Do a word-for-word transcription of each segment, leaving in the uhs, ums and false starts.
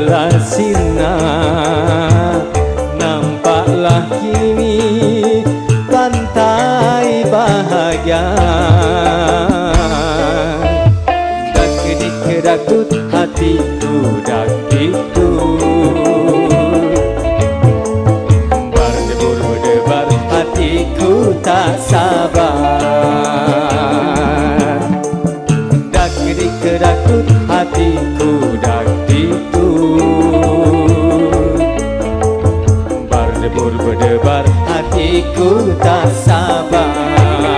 segala sinar, nampaklah kini pantai bahagia. Dan kedik-kedakut hatiku dak dikduk, berdebur berdebar hatiku tak sabar. Dak kedik-kedakut hatiku dak dikduk, berdebur berdebar hatiku tak sabar.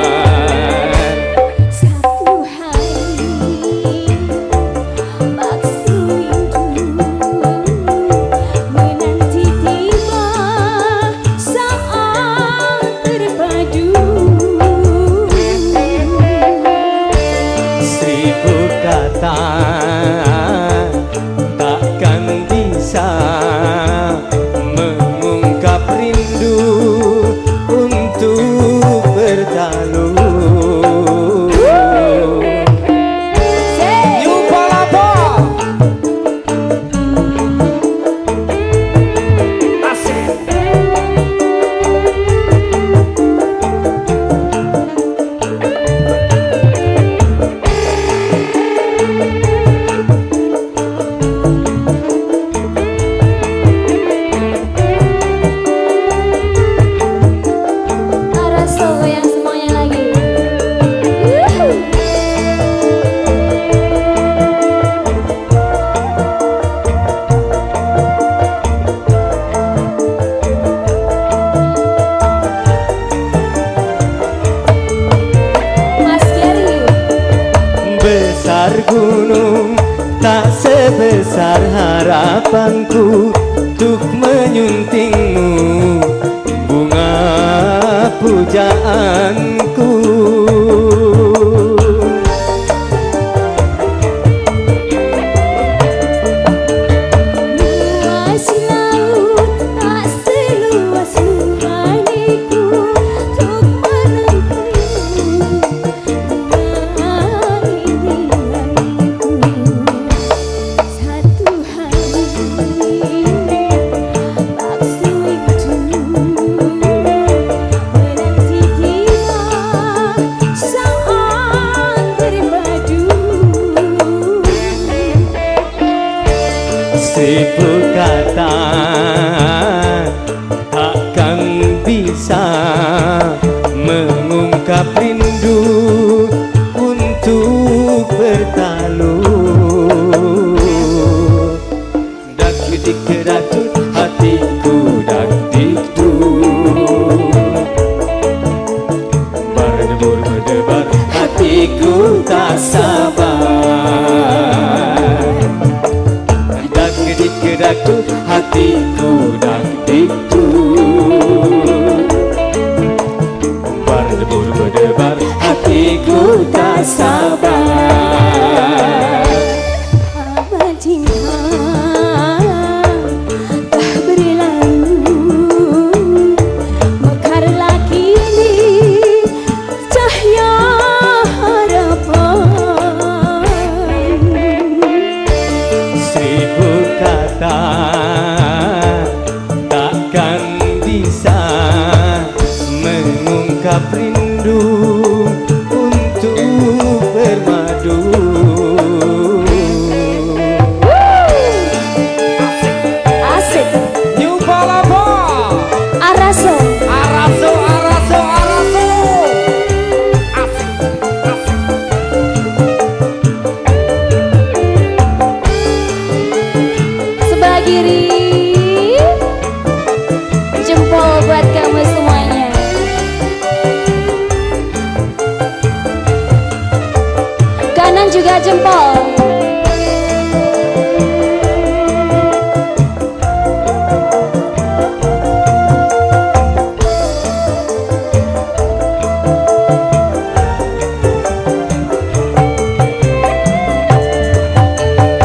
Takkan bisa mengungkap rindu untuk bertalu. New Palapa asik. Besar gunung tak sebesar harapanku untuk menyuntingmu bunga pujaanku. Luas laut tak seluas nuraniku untuk menantimu. Seribu kata takkan bisa mengungkap rindu untuk bertalu. Dak kedik-kedakut hatiku dak dikduk, berdebur berdebar hatiku tak sabar. Kedik-kedakut hatiku dak dikduk, berdebur berdebar hatiku tak sabar. Abad cinta tak berlalu, mekarlah kini cahaya harapan. Seribu kata takkan bisa mengungkap rindu untuk bermadu. Asik. New Palapa Araso. Araso Araso Araso asik asik. Sebelah kiri, jempol buat kamu semuanya. Kanan juga jempol.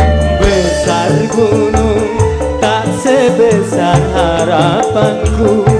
Besar gunung tak sebesar harapanku